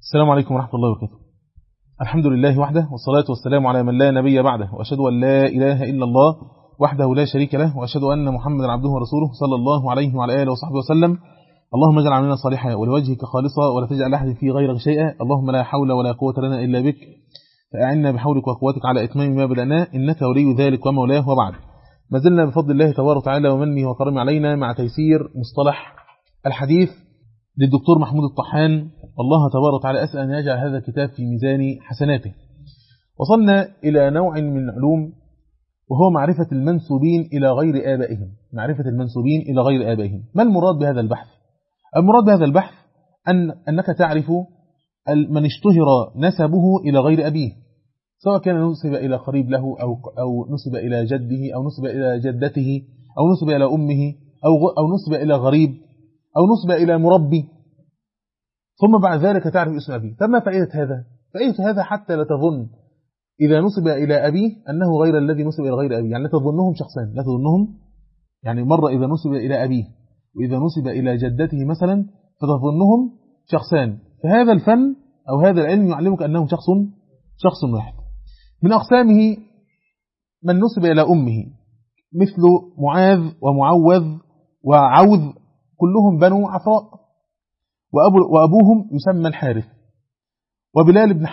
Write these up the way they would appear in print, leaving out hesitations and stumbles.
السلام عليكم ورحمة الله وبركاته. الحمد لله وحده، والصلاة والسلام على من لا نبي بعده، وأشهد أن لا إله إلا الله وحده لا شريك له، وأشهد أن محمدا عبده ورسوله صلى الله عليه وعلى آله وصحبه وسلم. اللهم اجعل عملنا صالحا ولوجهك خالصا ولا تجعل أحد فيه غيرك شيئا. اللهم لا حول ولا قوة لنا إلا بك، فأعنا بحولك وقوتك على إتمام ما بدأناه، إنك ولي ذلك ومولاه. وبعد، ما زلنا بفضل الله تبارك وتعالى ومنه وكرمه علينا مع تيسير مصطلح الحديث للدكتور محمود الطحان. الله تبارك وتعالى أسأل أن يجعل هذا الكتاب في ميزان حسناته. وصلنا إلى نوع من العلوم وهو معرفة المنسوبين إلى غير آبائهم. معرفة المنسوبين إلى غير آبائهم، ما المراد بهذا البحث؟ المراد بهذا البحث أنك تعرف من اشتهر نسبه إلى غير أبيه، سواء كان نسب إلى قريب له أو نسب إلى جده أو نسب إلى جدته أو نسب إلى أمه أو نسب إلى غريب أو نسب إلى مربي، ثم بعد ذلك تعرف اسم أبيه. فما فائدة هذا؟ فائدة هذا حتى لا تظن إذا نسب إلى أبيه أنه غير الذي نسب إلى غير أبيه، يعني لا تظنهم شخصين، لا تظنهم، يعني مرة إذا نسب إلى أبيه وإذا نسب إلى جدته مثلا فتظنهم شخصان. فهذا الفن أو هذا العلم يعلمك أنهم شخص واحد. من أقسامه من نسب إلى أمه، مثل معاذ ومعوذ وعوذ، كلهم بنو عفراء، وأبوهم يسمى الحارث. وبلال بن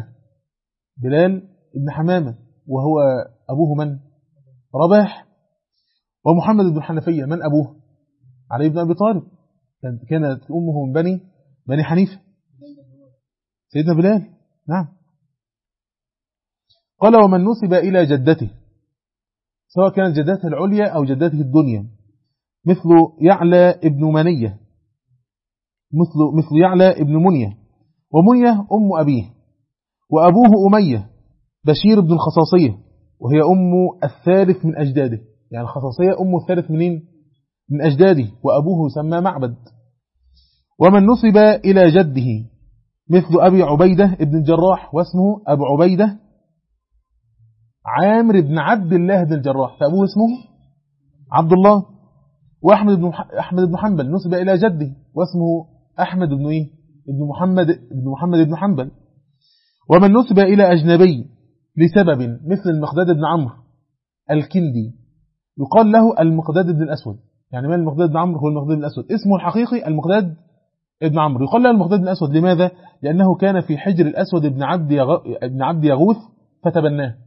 حمامة وهو أبوه من؟ رباح. ومحمد بن حنفية، من أبوه؟ علي بن أبي طالب، كانت أمه من بني حنيفة، سيدنا بلال. نعم. قال ومن نسب إلى جدته، سواء كانت جدته العليا أو جدته الدنيا، مثل يعلى ابن منية، مثل يعلى ابن منية، ومنية أم أبيه، وأبوه أمية بشير بن الخصاصية، وهي أم الثالث من أجداده، يعني الخصاصية أم الثالث من أجداده، وأبوه يسمى معبد. ومن نسب إلى جده، مثل أبي عبيدة ابن الجراح، واسمه أبو عبيدة عامر بن عبد الله بن الجراح، فأبوه اسمه عبد الله. وأحمد بن حنبل نسب إلى جده، واسمه أحمد بن ابن محمد بن حنبل. ومن نسب إلى أجنبي لسبب، مثل المقداد بن عمرو الكندي، يقال له المقداد بن الأسود. يعني ما المقداد بن عمرو؟ هو المقداد بن الأسود، اسمه الحقيقي المقداد بن عمرو، يقال له المقداد بن الأسود. لماذا؟ لأنه كان في حجر الأسود بن عبد يغوث فتبناه.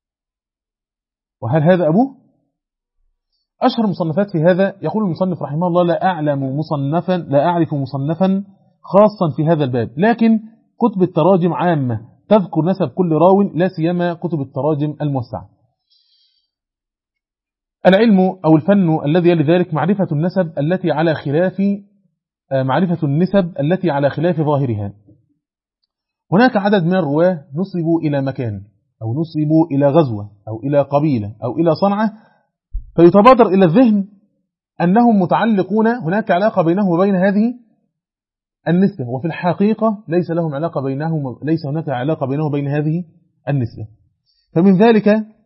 وهل هذا أبوه؟ أشهر مصنفات في هذا، يقول المصنف رحمه الله: لا أعرف مصنفا خاصا في هذا الباب، لكن كتب التراجم عامة تذكر نسب كل راو، لا سيما كتب التراجم الموسعة. العلم أو الفن الذي يلي ذلك معرفة النسب التي على خلاف ظاهرها. هناك عدد من الرواة نسبوا إلى مكان، أو نسبوا إلى غزوة، أو إلى قبيلة، أو إلى صنعة، فيتبادر إلى الذهن أنهم متعلقون، هناك علاقة بينهم وبين هذه النسبة، وفي الحقيقة ليس هناك علاقة بينه وبين هذه النسبة. فمن ذلك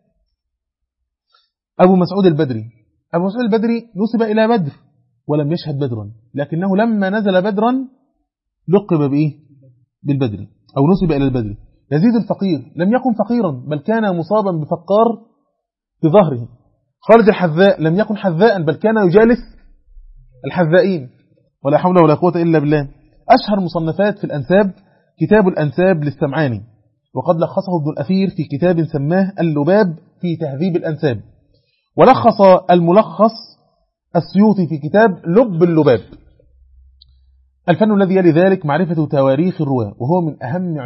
أبو مسعود البدري نسب إلى بدر ولم يشهد بدرا، لكنه لما نزل بدرا لقب بالبدري، أو نسب إلى البدري. يزيد الفقير لم يكن فقيرا، بل كان مصابا بفقار في ظهره. خالد الحذاء لم يكن حذاء، بل كان يجالس الحذائين، ولا حول ولا قوة إلا بالله. أشهر مصنفات في الأنساب كتاب الأنساب للسمعاني، وقد لخصه ابن الأثير في كتاب سماه اللباب في تهذيب الأنساب، ولخص الملخص السيوطي في كتاب لب اللباب. الفن الذي يلي ذلك معرفة تواريخ الرواة، وهو من أهم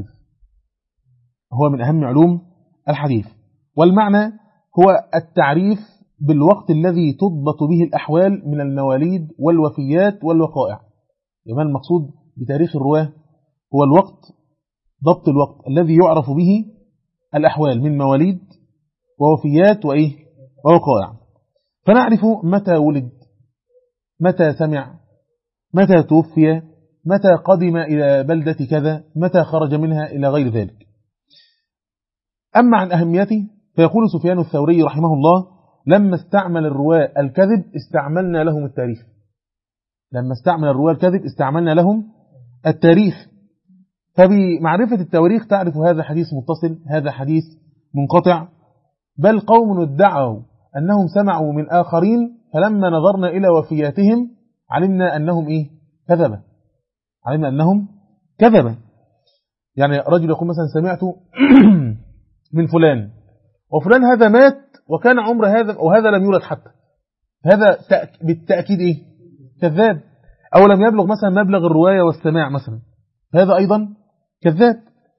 علوم الحديث. والمعنى هو التعريف بالوقت الذي تضبط به الأحوال من المواليد والوفيات والوقائع. يبقى المقصود بتاريخ الرواة هو الوقت، ضبط الوقت الذي يعرف به الأحوال من مواليد ووفيات ووقائع، فنعرف متى ولد، متى سمع، متى توفي، متى قدم إلى بلدة كذا، متى خرج منها، إلى غير ذلك. أما عن أهميته فيقول سفيان الثوري رحمه الله: لما استعمل الرواة الكذب استعملنا لهم التاريخ. فبمعرفة التواريخ تعرف هذا حديث متصل، هذا حديث منقطع. بل قوم ادعوا أنهم سمعوا من آخرين، فلما نظرنا إلى وفياتهم علمنا أنهم كذبة، علمنا أنهم كذبة. يعني رجل يقول مثلا سمعت من فلان، وفلان هذا مات وكان عمر هذا وهذا لم يولد حتى، هذا بالتأكيد كذاب. أو لم يبلغ مثلا مبلغ الرواية والسماع مثلا، هذا أيضا كذاب.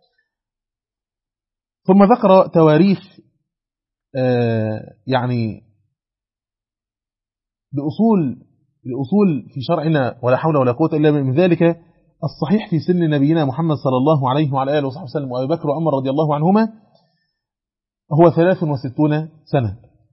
ثم ذكر تواريخ يعني بأصول في شرعنا، ولا حول ولا قوة إلا من ذلك. الصحيح في سن نبينا محمد صلى الله عليه وعلى آله وصحبه وسلم وأبي بكر وعمر رضي الله عنهما هو 63 سنة.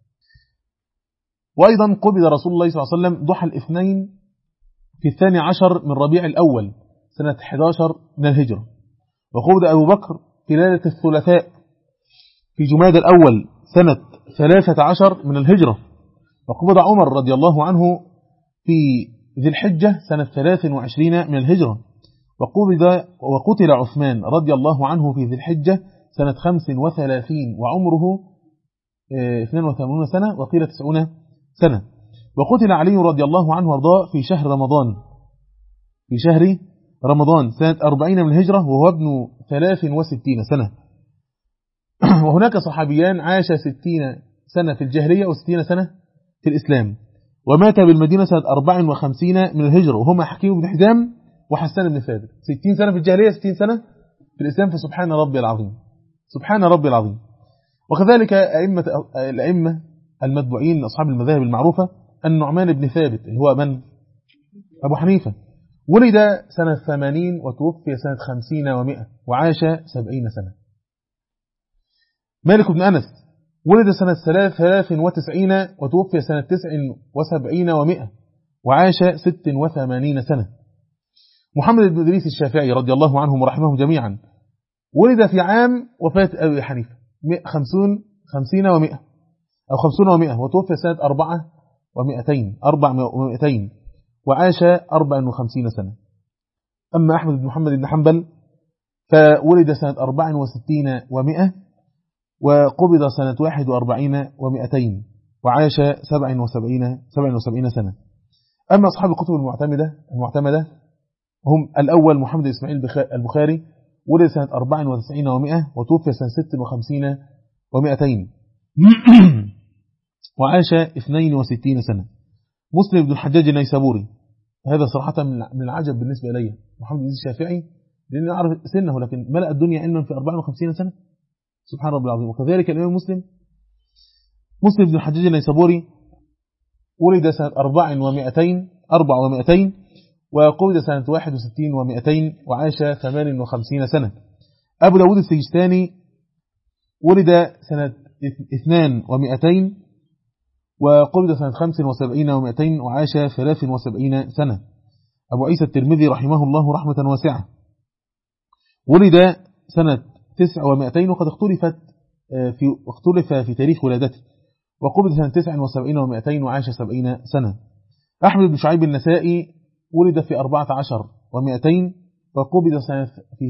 وأيضا قبض رسول الله صلى الله عليه وسلم ضحى الاثنين في 12 من ربيع الأول سنة 11 من الهجرة. وقبض أبو بكر في ليلة الثلاثاء في جماد الأول سنة 13 من الهجرة. وقبض عمر رضي الله عنه في ذي الحجة سنة 23 من الهجرة. وقتل عثمان رضي الله عنه في ذي الحجة سنة 35 وعمره 82 سنة وقيل 90 سنة. وقتل علي رضي الله عنه وارضاه في شهر رمضان سنة 40 من الهجرة وهو ابن 63 سنة. وهناك صحابيان عاش 60 سنة في الجاهلية و60 سنة في الإسلام، ومات بالمدينة سنة 54 من الهجرة، وهما حكيم بن حزام وحسان بن ثابت. 60 سنة في الجاهلية، 60 سنة في الإسلام، فسبحان ربي العظيم، سبحان ربي العظيم. وكذلك الأئمة المتبوعين أصحاب المذاهب المعروفة، النعمان بن ثابت اللي هو من؟ أبو حنيفة، ولد سنة 80 وتوفي سنة 50 و100 وعاش 70 سنة. مالك بن أنس ولد سنة 93 وتوفي سنة 79 و100 وعاش 86 سنة. محمد بن إدريس الشافعي رضي الله عنهم ورحمهم جميعا ولد في عام وفاة أبي حنيفة 50 و100 أو 50 و100 وتوفي سنة 400 وعاش 54 سنة. أما أحمد بن محمد بن حنبل فولد سنة 64 و100 وقبض سنة 41 و200 وعاش 77 سنة. أما أصحاب الكتب المعتمدة هم الأول محمد بن إسماعيل البخاري ولد سنة 94 و100 وتوفي سنة 56 و200 وعاش 62 سنة. مسلم بن الحجاج النيسابوري، هذا صراحة من العجب بالنسبة إلي، محمد بن الشافعي لأنه أعرف سنه لكن ملأ الدنيا علما في 54 سنة، سبحان ربي العظيم. وكذلك الإمام مسلم بن الحجاج النيسابوري ولد سنة 4 و200 وقبض سنة 61 و200 وعاش 58 سنة. أبو داود السجستاني ولد سنة 2 و200 وقبض سنة 75 و200 وعاش 73 سنة. أبو عيسى الترمذي رحمه الله رحمة واسعة ولد سنة 9 و200 وقد اختلف في تاريخ ولادته، وقبض سنة 79 و200 وعاش 70 سنة. أحمد بن شعيب النسائي ولد في 14 و200 وقبض سنة في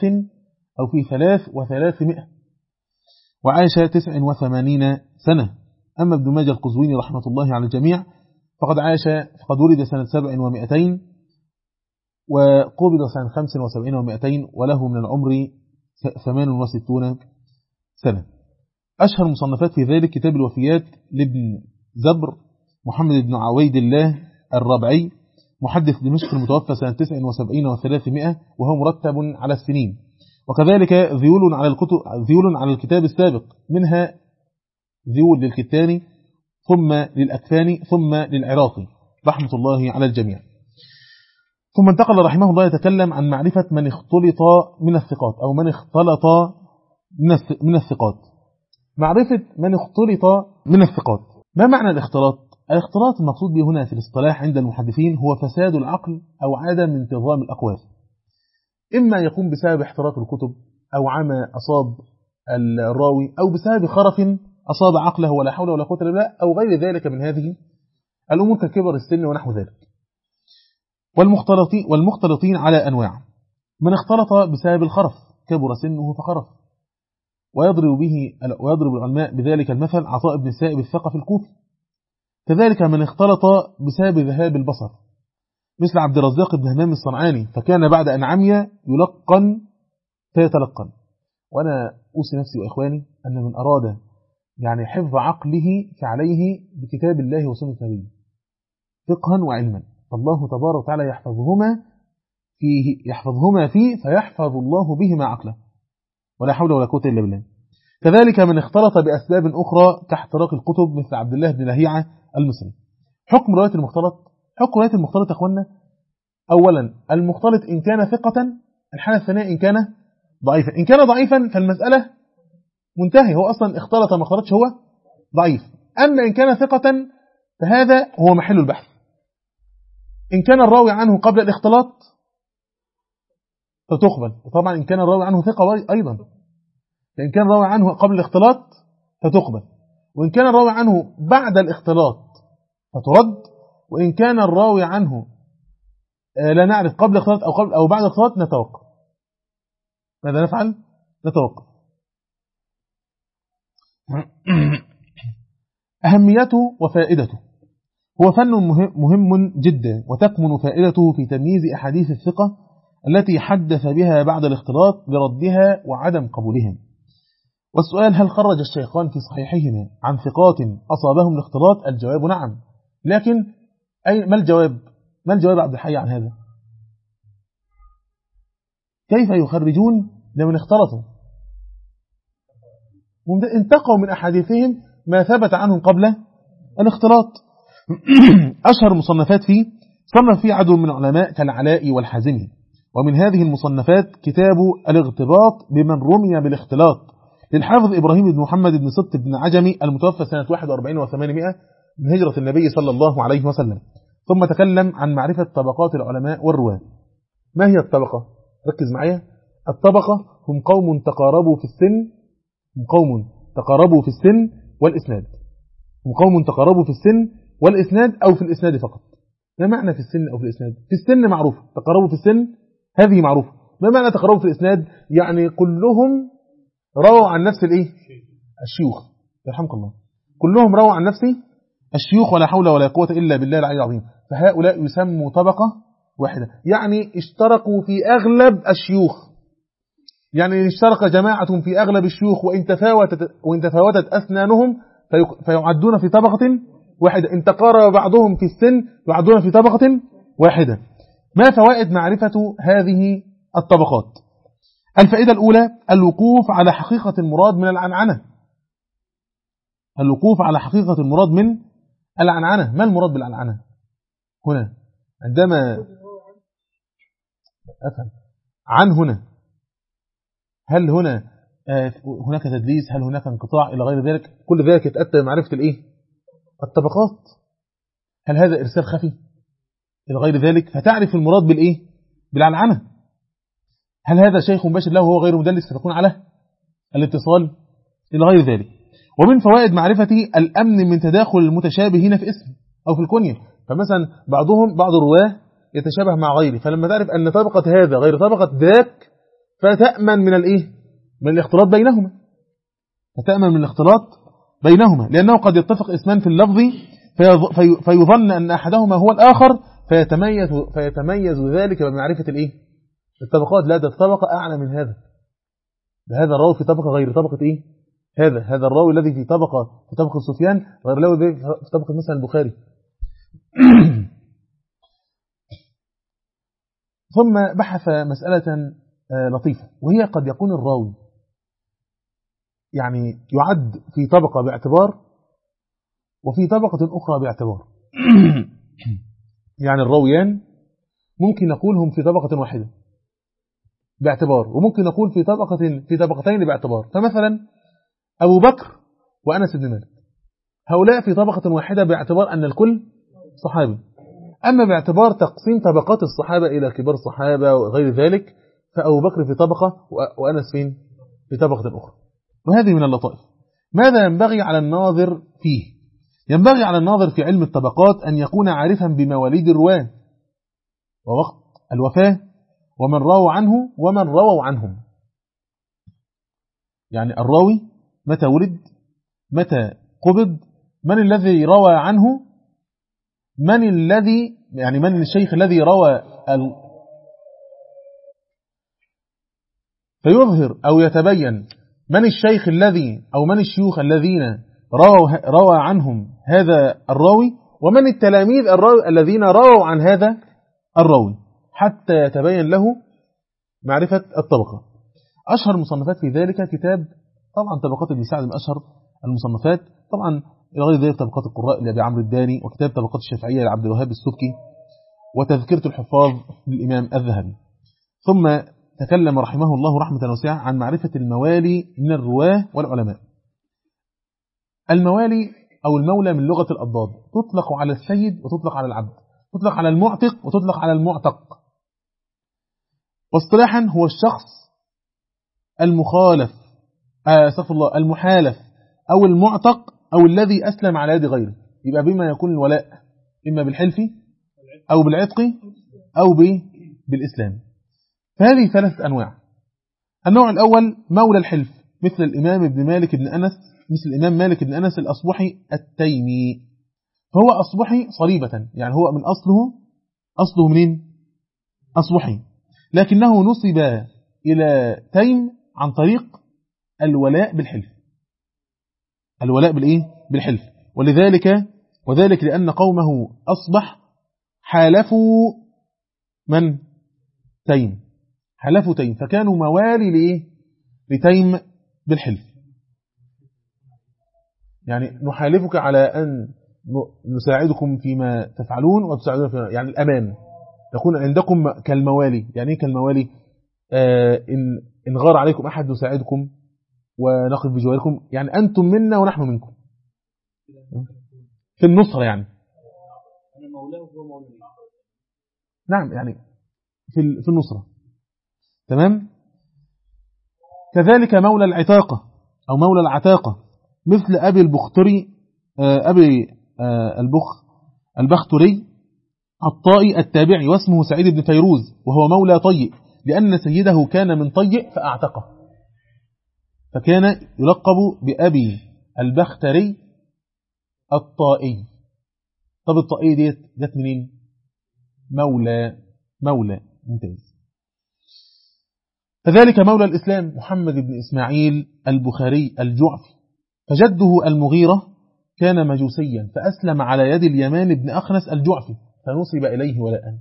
300 وعاش 89 سنة. أما ابن ماجه القزويني رحمة الله على الجميع فقد ولد سنة 7 و200 وقبض سنة 75 و200 وله من العمر 68 سنة. أشهر مصنفات في ذلك كتاب الوفيات لابن زبر محمد بن عويد الله الربعي محدث دمشق المتوفى سنة 79 و300 وهو مرتب على السنين. وكذلك ذيول على الكتاب السابق، منها ذيول للكتاني ثم للأكفاني ثم للعراقي رحمة الله على الجميع. ثم انتقل رحمه الله يتكلم عن معرفة من اختلط من الثقات أو من اختلط من الثقات. معرفة من اختلط من الثقات. ما معنى الاختلاط؟ الاختلاط المقصود به هنا في الاصطلاح عند المحدثين هو فساد العقل أو عدم انتظام الأقوال، إما يكون بسبب احتراق الكتب أو عمى أصاب الراوي أو بسبب خرف أصاب عقله ولا حول ولا قوة إلا بالله أو غير ذلك من هذه الأمور ككبر السن ونحو ذلك. والمختلطين على أنواع، من اختلط بسبب الخرف كبر سنه فخرف. ويضرب العلماء بذلك المثل عطاء بن السائب الثقفي الكوفي. كذلك من اختلط بسبب ذهاب البصر مثل عبد الرزاق بن همام الصنعاني، فكان بعد أن عمي يلقن فيتلقن. وأنا أوصي نفسي وإخواني أن من أراد يعني حفظ عقله فعليه بكتاب الله وسنة نبيه فقها وعلما، فالله تبارك وتعالى يحفظهما فيه فيحفظ الله بهما عقله، ولا حول ولا قوة إلا بالله. كذلك من اختلط بأسباب أخرى كاحتراق الكتب مثل عبد الله بن لهيعة المصري. حكم رواية المختلط. حكم رواية المختلط يا أخوانا، أولا المختلط إن كان ثقة، الحالة الثانية إن كان ضعيفا. إن كان ضعيفا فالمسألة منتهي، هو أصلا اختلط ما اختلطش هو ضعيف. أما إن كان ثقة فهذا هو محل البحث. إن كان الراوي عنه قبل الاختلاط فتقبل، وطبعا إن كان الراوي عنه ثقة أيضا، فإن كان الراوي عنه قبل الاختلاط فتقبل، وإن كان الراوي عنه بعد الاختلاط فترد، وإن كان الراوي عنه لا نعرف قبل الاختلاط أو بعد الاختلاط نتوقف. ماذا نفعل؟ نتوقف. أهميته وفائدته. هو فن مهم جدا، وتكمن فائدته في تمييز أحاديث الثقة التي حدث بها بعد الاختلاط بردها وعدم قبولهم. والسؤال: هل خرج الشيخان في صحيحهما عن ثقات أصابهم الاختلاط؟ الجواب نعم. لكن ما الجواب؟ ما الجواب عبد الحي عن هذا؟ كيف يخرجون لمن اختلطوا؟ انتقوا من أحاديثهم ما ثبت عنهم قبل الاختلاط. أشهر مصنفات فيه صنف فيه عدد من العلماء كالعلاء والحازمي، ومن هذه المصنفات كتاب الاغتباط بمن رمي بالاختلاط للحافظ إبراهيم بن محمد بن صدق بن عجمي المتوفى سنة 41 و800 من هجرة النبي صلى الله عليه وسلم. ثم تكلم عن معرفة طبقات العلماء والرواة. ما هي الطبقة؟ ركز معايا. الطبقة هم قوم تقاربوا في السن، هم قوم تقاربوا في السن والإسناد. هم قوم تقاربوا في السن والإسناد أو في الإسناد فقط. ما معنى في السن أو في الإسناد؟ في السن معروف، تقاربوا في السن هذه معروفة. ما معنى تقاربوا في الإسناد؟ يعني كلهم رووا عن نفس الإيه؟ الشيوخ. يرحمك الله. كلهم رووا عن نفس الشيوخ، ولا حول ولا قوة إلا بالله العلي العظيم. فهؤلاء يسموا طبقة واحدة، يعني اشتركوا في أغلب الشيوخ، يعني اشترك جماعة في أغلب الشيوخ، وإن تفاوتت أسنانهم فيعدون في طبقة واحدة. إن تقارب بعضهم في السن يعدون في طبقة واحدة. ما فوائد معرفة هذه الطبقات؟ الفائدة الأولى: الوقوف على حقيقة المراد من العنعنة. الوقوف على حقيقة المراد من العنعنة. ما المراد بالعنعنة هنا؟ عندما أفهم عن هنا، هل هنا هناك تدليس؟ هل هناك انقطاع إلى غير ذلك؟ كل ذلك يتأتى بمعرفة الإيه؟ الطبقات. هل هذا إرسال خفي إلى غير ذلك؟ فتعرف المراد بالإيه؟ بالعنعنة. هل هذا شيخ مباشر له وهو غير مدلس فتكون على الاتصال إلى غير ذلك. ومن فوائد معرفتي الأمن من تداخل المتشابهين في اسم أو في الكنية. فمثلا بعض الرواه يتشابه مع غيره، فلما تعرف أن طبقة هذا غير طبقة ذاك فتأمن من الإيه؟ من الاختلاط بينهما. فتأمن من الاختلاط بينهما، لأنه قد يتفق اسمان في اللفظ فيظن أن أحدهما هو الآخر فيتميز ذلك بمعرفة الإيه؟ الطبقات. لا، ده طبقة أعلى من هذا، هذا الراوي في طبقة غير طبقة إيه؟ هذا الراوي الذي في طبقة سفيان غير الراوي في طبقة مثلا البخاري. ثم بحث مسألة لطيفة، وهي قد يكون الراوي يعني يعد في طبقة باعتبار وفي طبقة أخرى باعتبار. يعني الراويان ممكن نقول هم في طبقة واحدة باعتبار، وممكن نقول في طبقتين باعتبار. فمثلا أبو بكر وأنس بن مالك، هؤلاء في طبقة واحدة باعتبار أن الكل صحابي. أما باعتبار تقسيم طبقات الصحابة إلى كبار صحابة وغير ذلك، فأبو بكر في طبقة وأنس في طبقة أخرى. وهذه من اللطائف. ماذا ينبغي على الناظر فيه؟ ينبغي على الناظر في علم الطبقات أن يكون عارفا بمواليد الرواة ووقت الوفاة ومن رووا عنه ومن رووا عنهم. يعني الراوي متى ولد، متى قبض، من الذي روى عنه، من الشيخ الذي روى فيظهر أو يتبين من الشيخ الذي أو من الشيوخ الذين روى عنهم هذا الراوي، ومن التلاميذ الذين رووا عن هذا الراوي، حتى يتبين له معرفة الطبقة. أشهر مصنفات في ذلك كتاب طبعا طبقات ابن سعد من أشهر المصنفات، طبعا إلى غير ذلك طبقات القراء لأبي عمرو الداني، وكتاب طبقات الشافعية لعبد الوهاب السبكي، وتذكرة الحفاظ للإمام الذهبي. ثم تكلم رحمه الله رحمة واسعة عن معرفة الموالي من الرواه والعلماء. الموالي أو المولى من لغة الأضداد، تطلق على السيد وتطلق على العبد، تطلق على المعتق وتطلق على المعتق. واصطلاحا هو الشخص المحالف أو المعتق أو الذي أسلم على يد غيره. يبقى بما يكون الولاء إما بالحلف أو بالعتق أو بالإسلام. فهذه 3 أنواع. النوع الأول مولى الحلف، مثل الإمام الإمام مالك بن أنس الأصبحي التيمي، فهو أصبحي صليبة، يعني هو من أصله منين؟ أصبحي، لكنه نسب إلى تيم عن طريق الولاء بالحلف. الولاء بالحلف. وذلك لأن قومه أصبح حالفوا من؟ تيم، حلفوا تيم، فكانوا موالي لتيم بالحلف. يعني نحالفك على أن نساعدكم فيما تفعلون وتساعدون فيما، يعني الأمان يكون عندكم كالموالي. يعني ايه كالموالي؟ إن غار عليكم أحد نساعدكم ونقف بجواركم، يعني أنتم منا ونحن منكم في النصرة. يعني نعم، يعني في النصرة. تمام. كذلك مولى العتاقة أو مولى العتاقة، مثل أبي البختري البختري الطائي التابعي، واسمه سعيد بن فيروز، وهو مولى طيء، لأن سيده كان من طيء فأعتقه، فكان يلقب بأبي البختري الطائي. طب الطائي دي جت منين؟ مولى ممتاز. كذلك مولى الإسلام محمد بن إسماعيل البخاري الجعفي، فجده المغيرة كان مجوسيا فأسلم على يد اليمان بن أخنس الجعفي، فنصب إليه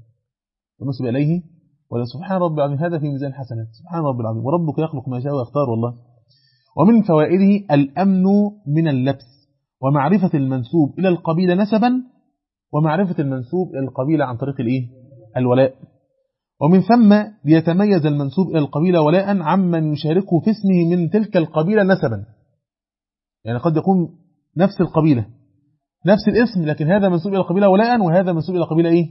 ولا سبحان رب العظيم، هذا في ميزان حسنات. سبحان رب العظيم، وربك يخلق ما شاء ويختار والله. ومن فوائده الأمن من اللبس، ومعرفة المنسوب إلى القبيلة نسبا، ومعرفة المنسوب إلى القبيلة عن طريق الولاء. ومن ثم ليتميز المنسوب إلى القبيلة ولاء عمن يشاركه في اسمه من تلك القبيلة نسبا. يعني قد يكون نفس القبيلة نفس الاسم، لكن هذا منسوب إلى القبيلة ولاء، وهذا منسوب إلى القبيلة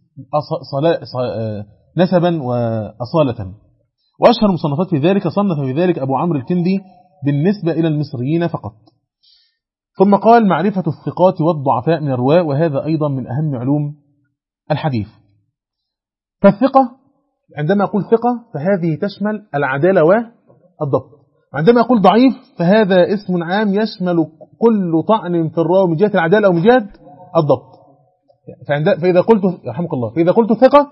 نسبا وأصالة. وأشهر مصنفات في ذلك صنف في ذلك أبو عمرو الكندي بالنسبة إلى المصريين فقط. ثم قال معرفة الثقات والضعفاء من الرواة، وهذا أيضا من أهم علوم الحديث. فالثقة عندما أقول ثقة فهذه تشمل العدالة والضبط، عندما أقول ضعيف فهذا اسم عام يشمل كل طعن في الراوي من جهة العدالة أو من جهة الضبط. فإذا قلت رحمك الله، فإذا قلت ثقة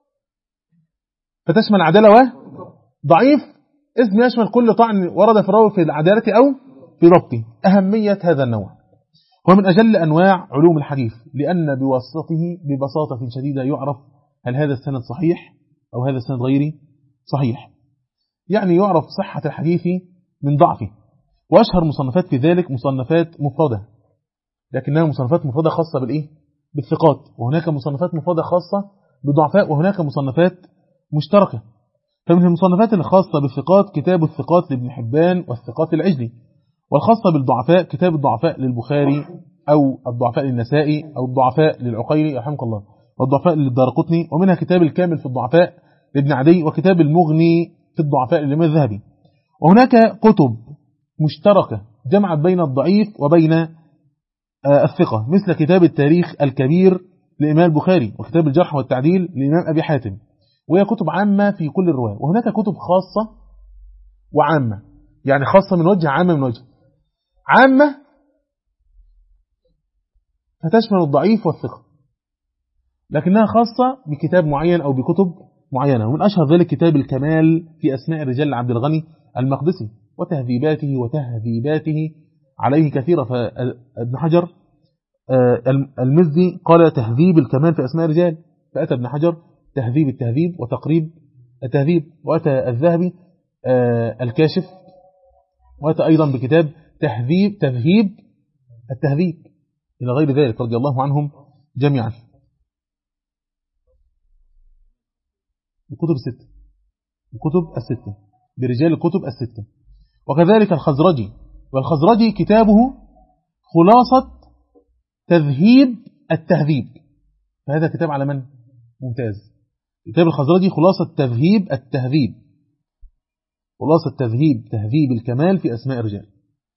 فتشمل عدالة وضعيف، اسم يشمل كل طعن ورد في الراوي في العدالة أو في ضبطه. أهمية هذا النوع ومن أجل أنواع علوم الحديث، لأن ببساطة شديدة يعرف هل هذا السند صحيح أو هذا السند غير صحيح، يعني يعرف صحة الحديث من ضعفه. وأشهر مصنفات في ذلك مصنفات مفردة، لكنها مصنفات مفردة خاصة بالثقات، وهناك مصنفات مفردة خاصة بالضعفاء، وهناك مصنفات مشتركة. فمن المصنفات الخاصة بالثقات كتاب الثقات لابن حبان والثقات العجلي، والخاصة بالضعفاء كتاب الضعفاء للبخاري أو الضعفاء للنسائي أو الضعفاء للعقيلي رحمك الله، والضعفاء للدارقطني، ومنها كتاب الكامل في الضعفاء لابن عدي، وكتاب المغني في الضعفاء للإمام الذهبي. وهناك كتب مشتركة جمعت بين الضعيف وبين الثقة، مثل كتاب التاريخ الكبير للإمام البخاري، وكتاب الجرح والتعديل للإمام أبي حاتم، وهي كتب عامة في كل الرواة، وهناك كتب خاصة وعامة، يعني خاصة من وجه، عامة من وجه. عامة فتشمل الضعيف والثقة، لكنها خاصة بكتاب معين أو بكتب معينة، ومن أشهر ذلك كتاب الكمال في أسماء الرجال لعبد الغني المقدسي، وتهذيباته عليه كثيرة. فابن حجر المزي قال تهذيب الكمال في أسماء الرجال، فأتى ابن حجر تهذيب التهذيب وتقريب التهذيب، وأتى الذهبي الكاشف، وأتى أيضا بكتاب تذهيب التهذيب إلى غير ذلك، رضي الله عنهم جميعا. الكتب الستة برجال الكتب الستة. وكذلك الخزرجي، والخزرجي كتابه خلاصة تذهيب التهذيب، فهذا كتاب على من؟ ممتاز. كتاب الخزرجي خلاصة تذهيب التهذيب، خلاصة تهذيب الكمال في أسماء الرجال.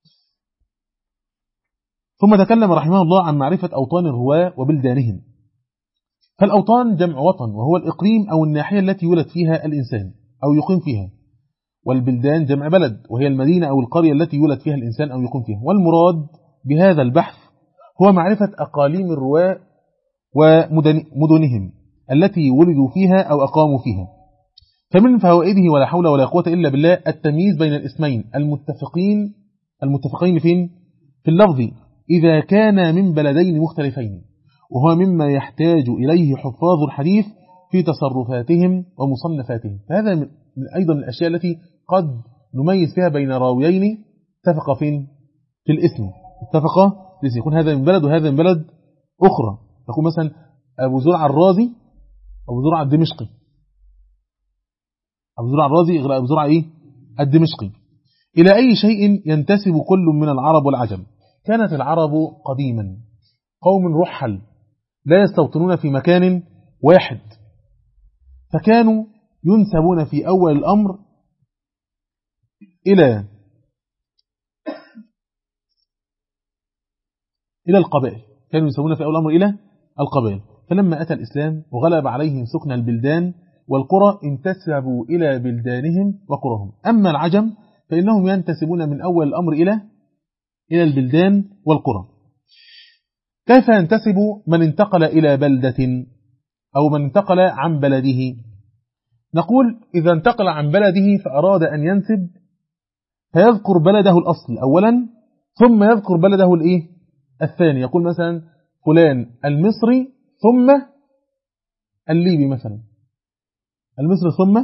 ثم تكلم رحمه الله عن معرفة أوطان الرواة وبلدانهم. فالأوطان جمع وطن، وهو الإقليم أو الناحية التي يولد فيها الإنسان أو يقيم فيها، والبلدان جمع بلد، وهي المدينة أو القرية التي يولد فيها الإنسان أو يقيم فيها. والمراد بهذا البحث هو معرفة أقاليم الرواة ومدنهم التي ولدوا فيها أو أقاموا فيها. فمن فوائده ولا حول ولا قوة إلا بالله التمييز بين الاسمين المتفقين فين؟ في اللفظ إذا كان من بلدين مختلفين، وهو مما يحتاج إليه حفاظ الحديث في تصرفاتهم ومصنفاتهم. فهذا من أيضا الأشياء التي قد نميز فيها بين راويين اتفقا فين؟ في الاسم، اتفقا يكون هذا من بلد وهذا من بلد أخرى. تقول مثلا أبو زرع الرازي، أبو زرع الدمشقي، أبو زرع الرازي غير أبو زرع الدمشقي. إلى أي شيء ينتسب كل من العرب والعجم. كانت العرب قديما قوم رحل لا يستوطنون في مكان واحد، فكانوا ينسبون في أول الأمر إلى القبائل، كانوا ينسبون في أول الأمر إلى القبائل. فلما أتى الإسلام وغلب عليهم سكن البلدان والقرى انتسبوا إلى بلدانهم وقرهم. أما العجم فإنهم ينتسبون من أول الأمر إلى البلدان والقرى. كيف ينتسب من انتقل إلى بلدة أو من انتقل عن بلده؟ نقول إذا انتقل عن بلده فأراد أن ينسب فيذكر بلده الأصل أولا، ثم يذكر بلده الثاني. يقول مثلا فلان المصري ثم الليبي مثلا، المصري ثم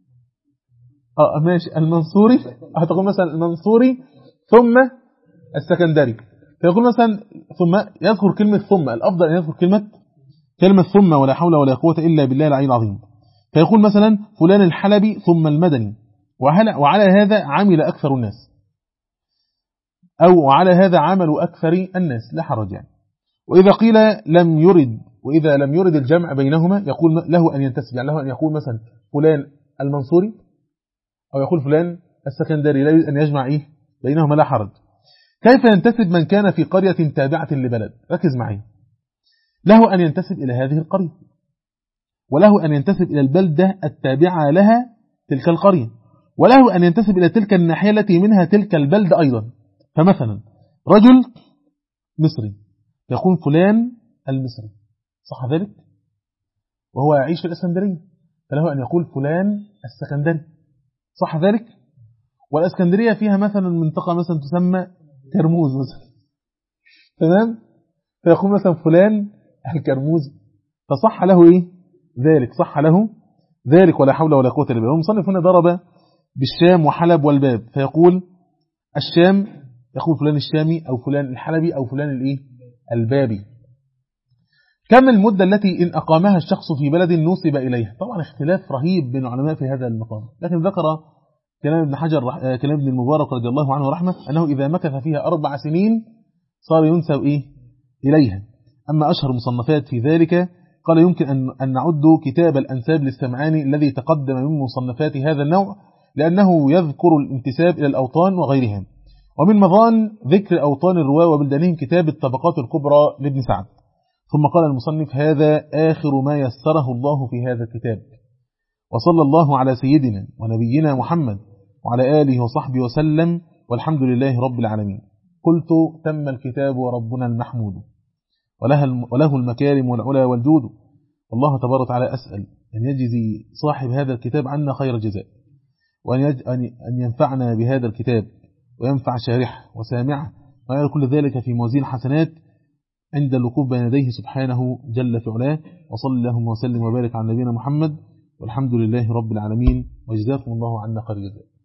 ماشي المنصوري، هتقول مثلا المنصوري ثم السكندري. فيقول مثلا ثم يذكر كلمة ثم، الأفضل أن يذكر كلمة ثم ولا حول ولا قوة إلا بالله العلي العظيم. فيقول مثلا فلان الحلبي ثم المدني، وعلى هذا عمل أكثر الناس، أو على هذا عمل أكثر الناس، لا حرج يعني. وإذا قيل وإذا لم يرد الجمع بينهما يقول له أن ينتسب، يعني له أن يقول مثلا فلان المنصوري أو يقول فلان السكندري، لا يريد أن يجمع بينهما، لا حرج. كيف ينتسب من كان في قرية تابعة لبلد؟ ركز معي. له أن ينتسب إلى هذه القرية، وله أن ينتسب إلى البلدة التابعة لها تلك القرية، وله أن ينتسب إلى تلك الناحية التي منها تلك البلدة أيضا. فمثلا رجل مصري يقول فلان المصري، صح ذلك؟ وهو يعيش في الإسكندرية، فله أن يقول فلان السكندري، صح ذلك؟ والإسكندرية فيها مثلا منطقة مثلا تسمى كرموز مثلا، تمام؟ فيقول مثلا فلان الكرموز، فصح له ذلك، صح له ذلك ولا حول ولا قوة إلا بالله. المصنف هنا ضرب بالشام وحلب والباب، فيقول الشام يقول فلان الشامي أو فلان الحلبي أو فلان البابي. كم المدة التي إن أقامها الشخص في بلد نوسب إليها؟ طبعا اختلاف رهيب بين العلماء في هذا المقام، لكن ذكر كلام ابن حجر كلام ابن المبارك رضي الله عنه ورحمه أنه إذا مكث فيها 4 سنين صار ينسب إليها. أما أشهر مصنفات في ذلك قال يمكن أن نعد كتاب الأنساب للسمعاني الذي تقدم من مصنفات هذا النوع، لأنه يذكر الانتساب إلى الأوطان وغيرها. ومن مظان ذكر أوطان الرواة وبلدانهم كتاب الطبقات الكبرى لابن سعد. ثم قال المصنف هذا آخر ما يسره الله في هذا الكتاب، وصلى الله على سيدنا ونبينا محمد وعلى آله وصحبه وسلم، والحمد لله رب العالمين. قلت: تم الكتاب وربنا المحمود، وله المكارم والعلا والجود. والله تبارك وتعالى أسأل أن يجزي صاحب هذا الكتاب عنا خير الجزاء، وأن ينفعنا بهذا الكتاب وينفع شارحه وسامعه، ويرى كل ذلك في موازين حسنات عند الوقوف بين يديه سبحانه جل في علاه. وصلى اللهم وسلم وبارك على نبينا محمد، والحمد لله رب العالمين، وجزاكم الله عنا خير الجزاء.